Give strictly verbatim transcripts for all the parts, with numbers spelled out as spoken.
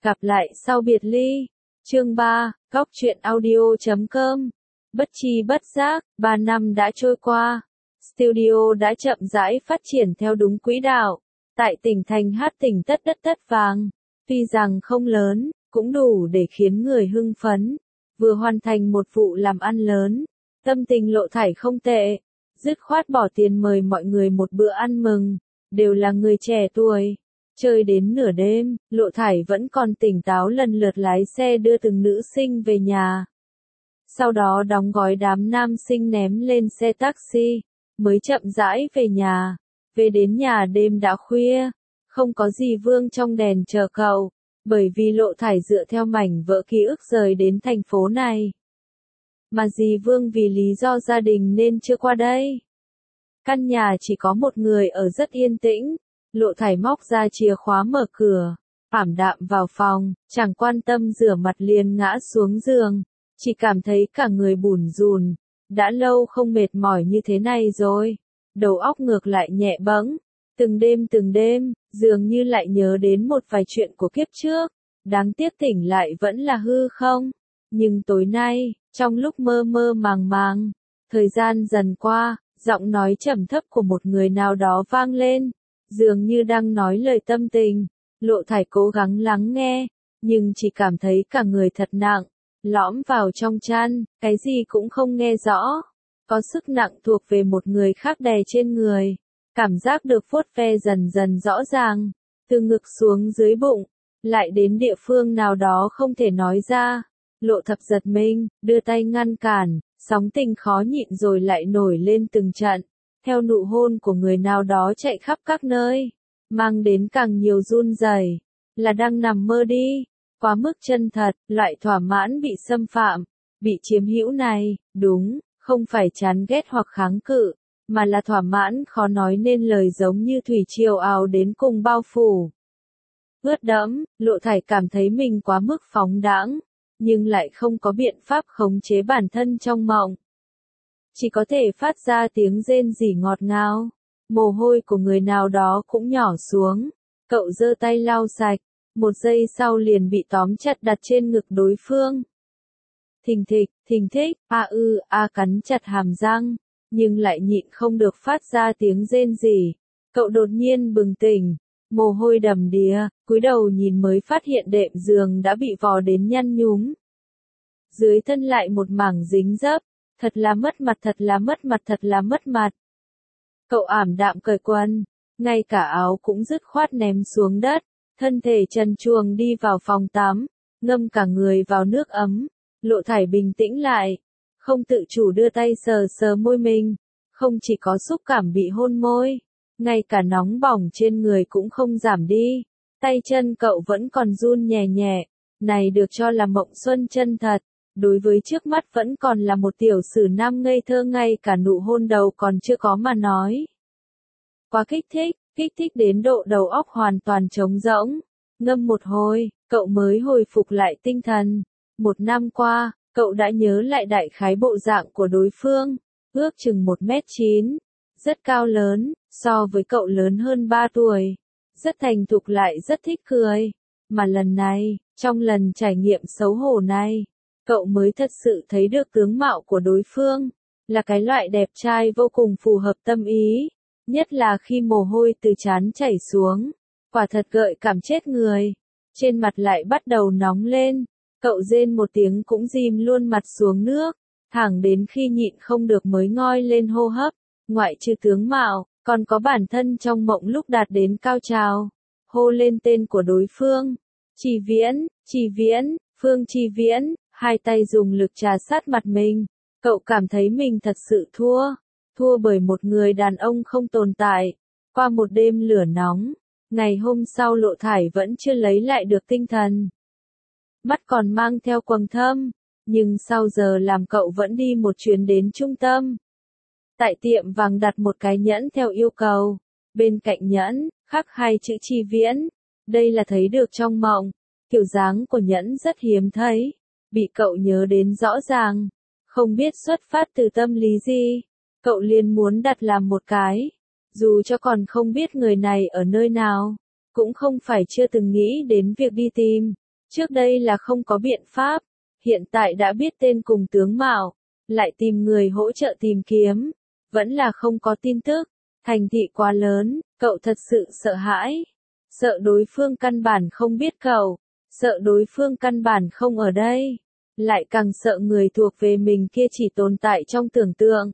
Gặp lại sau biệt ly. Chương ba, góc truyện audio chấm com. Bất chi bất giác, ba năm đã trôi qua. Studio đã chậm rãi phát triển theo đúng quỹ đạo. Tại tỉnh thành hát tỉnh tất đất tất vàng. Tuy rằng không lớn, cũng đủ để khiến người hưng phấn. Vừa hoàn thành một vụ làm ăn lớn. Tâm tình Lộ Thải không tệ. Dứt khoát bỏ tiền mời mọi người một bữa ăn mừng. Đều là người trẻ tuổi. Chơi đến nửa đêm, Lộ Thải vẫn còn tỉnh táo lần lượt lái xe đưa từng nữ sinh về nhà. Sau đó đóng gói đám nam sinh ném lên xe taxi, mới chậm rãi về nhà. Về đến nhà đêm đã khuya, không có gì Vương trong đèn chờ cậu, bởi vì Lộ Thải dựa theo mảnh vỡ ký ức rời đến thành phố này. Mà dì Vương vì lý do gia đình nên chưa qua đây. Căn nhà chỉ có một người ở rất yên tĩnh. Lộ Thải móc ra chìa khóa mở cửa, ảm đạm vào phòng, chẳng quan tâm rửa mặt liền ngã xuống giường, chỉ cảm thấy cả người bủn rủn, đã lâu không mệt mỏi như thế này rồi, đầu óc ngược lại nhẹ bẫng, từng đêm từng đêm, dường như lại nhớ đến một vài chuyện của kiếp trước, đáng tiếc tỉnh lại vẫn là hư không, nhưng tối nay, trong lúc mơ mơ màng màng, thời gian dần qua, giọng nói trầm thấp của một người nào đó vang lên. Dường như đang nói lời tâm tình, Lộ Thải cố gắng lắng nghe, nhưng chỉ cảm thấy cả người thật nặng, lõm vào trong chăn, cái gì cũng không nghe rõ. Có sức nặng thuộc về một người khác đè trên người, cảm giác được vuốt ve dần dần rõ ràng, từ ngực xuống dưới bụng, lại đến địa phương nào đó không thể nói ra. Lộ Thập giật mình, đưa tay ngăn cản, sóng tình khó nhịn rồi lại nổi lên từng trận. Theo nụ hôn của người nào đó chạy khắp các nơi, mang đến càng nhiều run rẩy, là đang nằm mơ đi, quá mức chân thật, loại thỏa mãn bị xâm phạm, bị chiếm hữu này, đúng, không phải chán ghét hoặc kháng cự, mà là thỏa mãn khó nói nên lời giống như thủy triều ào đến cùng bao phủ. Ướt đẫm, Lộ Thải cảm thấy mình quá mức phóng đãng, nhưng lại không có biện pháp khống chế bản thân trong mộng. Chỉ có thể phát ra tiếng rên rỉ ngọt ngào, mồ hôi của người nào đó cũng nhỏ xuống, cậu giơ tay lau sạch, một giây sau liền bị tóm chặt đặt trên ngực đối phương. Thình thịch, thình thịch, a ư, a cắn chặt hàm răng, nhưng lại nhịn không được phát ra tiếng rên rỉ, cậu đột nhiên bừng tỉnh, mồ hôi đầm đìa, cúi đầu nhìn mới phát hiện đệm giường đã bị vò đến nhăn nhúm. Dưới thân lại một mảng dính dấp. Thật là mất mặt, thật là mất mặt, thật là mất mặt. Cậu ảm đạm cởi quần, ngay cả áo cũng dứt khoát ném xuống đất, thân thể trần truồng đi vào phòng tắm, ngâm cả người vào nước ấm. Lộ Thải bình tĩnh lại, không tự chủ đưa tay sờ sờ môi mình, không chỉ có xúc cảm bị hôn môi, ngay cả nóng bỏng trên người cũng không giảm đi, tay chân cậu vẫn còn run nhẹ nhẹ, này được cho là mộng xuân chân thật. Đối với trước mắt vẫn còn là một tiểu sử nam ngây thơ, ngay cả nụ hôn đầu còn chưa có mà nói. Quá kích thích, kích thích đến độ đầu óc hoàn toàn trống rỗng. Ngâm một hồi, cậu mới hồi phục lại tinh thần. Một năm qua, cậu đã nhớ lại đại khái bộ dạng của đối phương, ước chừng một mét chín, rất cao lớn, so với cậu lớn hơn ba tuổi. Rất thành thục lại rất thích cười. Mà lần này, trong lần trải nghiệm xấu hổ này, cậu mới thật sự thấy được tướng mạo của đối phương, là cái loại đẹp trai vô cùng phù hợp tâm ý, nhất là khi mồ hôi từ trán chảy xuống, quả thật gợi cảm chết người, trên mặt lại bắt đầu nóng lên, cậu rên một tiếng cũng dìm luôn mặt xuống nước, thẳng đến khi nhịn không được mới ngoi lên hô hấp, ngoại trừ tướng mạo, còn có bản thân trong mộng lúc đạt đến cao trào, hô lên tên của đối phương, Trì Viễn, Trì Viễn, Phương Trì Viễn. Hai tay dùng lực trà sát mặt mình, cậu cảm thấy mình thật sự thua, thua bởi một người đàn ông không tồn tại. Qua một đêm lửa nóng, ngày hôm sau Lộ Thải vẫn chưa lấy lại được tinh thần. Mắt còn mang theo quầng thâm, nhưng sau giờ làm cậu vẫn đi một chuyến đến trung tâm. Tại tiệm vàng đặt một cái nhẫn theo yêu cầu, bên cạnh nhẫn, khắc hai chữ Trì Viễn, đây là thấy được trong mộng, kiểu dáng của nhẫn rất hiếm thấy. Bị cậu nhớ đến rõ ràng, không biết xuất phát từ tâm lý gì, cậu liền muốn đặt làm một cái, dù cho còn không biết người này ở nơi nào, cũng không phải chưa từng nghĩ đến việc đi tìm, Trước đây là không có biện pháp, hiện tại đã biết tên cùng tướng mạo, lại tìm người hỗ trợ tìm kiếm, vẫn là không có tin tức. Thành thị quá lớn, cậu thật sự sợ hãi. Sợ đối phương căn bản không biết cậu, sợ đối phương căn bản không ở đây, lại càng sợ người thuộc về mình kia chỉ tồn tại trong tưởng tượng.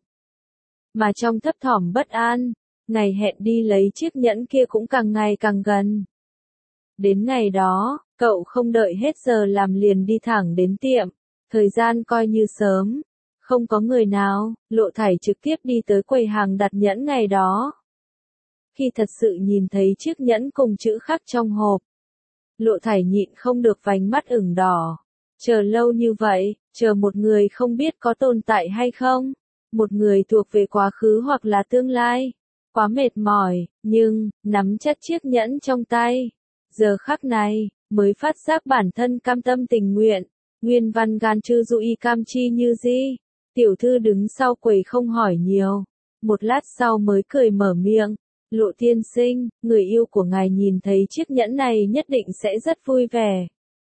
Mà trong thấp thỏm bất an, ngày hẹn đi lấy chiếc nhẫn kia cũng càng ngày càng gần. Đến ngày đó, cậu không đợi hết giờ làm liền đi thẳng đến tiệm, thời gian coi như sớm, không có người nào, Lộ Thải trực tiếp đi tới quầy hàng đặt nhẫn ngày đó. Khi thật sự nhìn thấy chiếc nhẫn cùng chữ khắc trong hộp, Lộ Thải nhịn không được vành mắt ửng đỏ. Chờ lâu như vậy, chờ một người không biết có tồn tại hay không, một người thuộc về quá khứ hoặc là tương lai. Quá mệt mỏi, nhưng, nắm chặt chiếc nhẫn trong tay. Giờ khắc này, mới phát giác bản thân cam tâm tình nguyện. Nguyên văn gan chư dụ y cam chi như gì. Tiểu thư đứng sau quầy không hỏi nhiều. Một lát sau mới cười mở miệng. Lộ tiên sinh, người yêu của ngài nhìn thấy chiếc nhẫn này nhất định sẽ rất vui vẻ.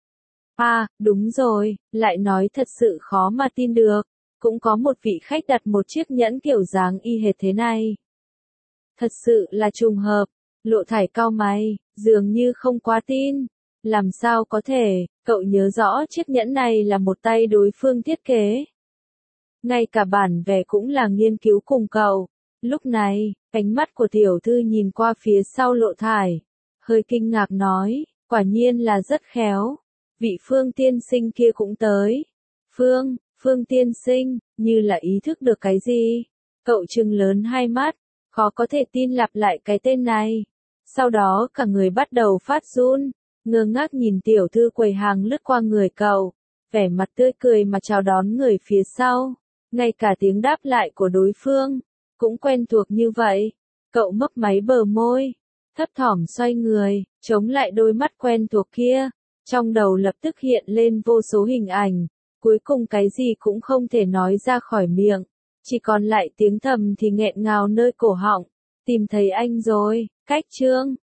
À, đúng rồi, lại nói thật sự khó mà tin được. Cũng có một vị khách đặt một chiếc nhẫn kiểu dáng y hệt thế này. Thật sự là trùng hợp. Lộ Thải cau mày, dường như không quá tin. Làm sao có thể, cậu nhớ rõ chiếc nhẫn này là một tay đối phương thiết kế. Ngay cả bản vẽ cũng là nghiên cứu cùng cậu. Lúc này, ánh mắt của tiểu thư nhìn qua phía sau Lộ Thải. Hơi kinh ngạc nói, quả nhiên là rất khéo. Vị Phương tiên sinh kia cũng tới. Phương, Phương tiên sinh, như là ý thức được cái gì. Cậu trừng lớn hai mắt, khó có thể tin lặp lại cái tên này. Sau đó cả người bắt đầu phát run, ngơ ngác nhìn tiểu thư quầy hàng lướt qua người cậu, vẻ mặt tươi cười mà chào đón người phía sau. Ngay cả tiếng đáp lại của đối phương, cũng quen thuộc như vậy. Cậu mấp máy bờ môi, thấp thỏm xoay người, chống lại đôi mắt quen thuộc kia. Trong đầu lập tức hiện lên vô số hình ảnh, cuối cùng cái gì cũng không thể nói ra khỏi miệng. Chỉ còn lại tiếng thầm thì nghẹn ngào nơi cổ họng. Tìm thấy anh rồi, cách chương.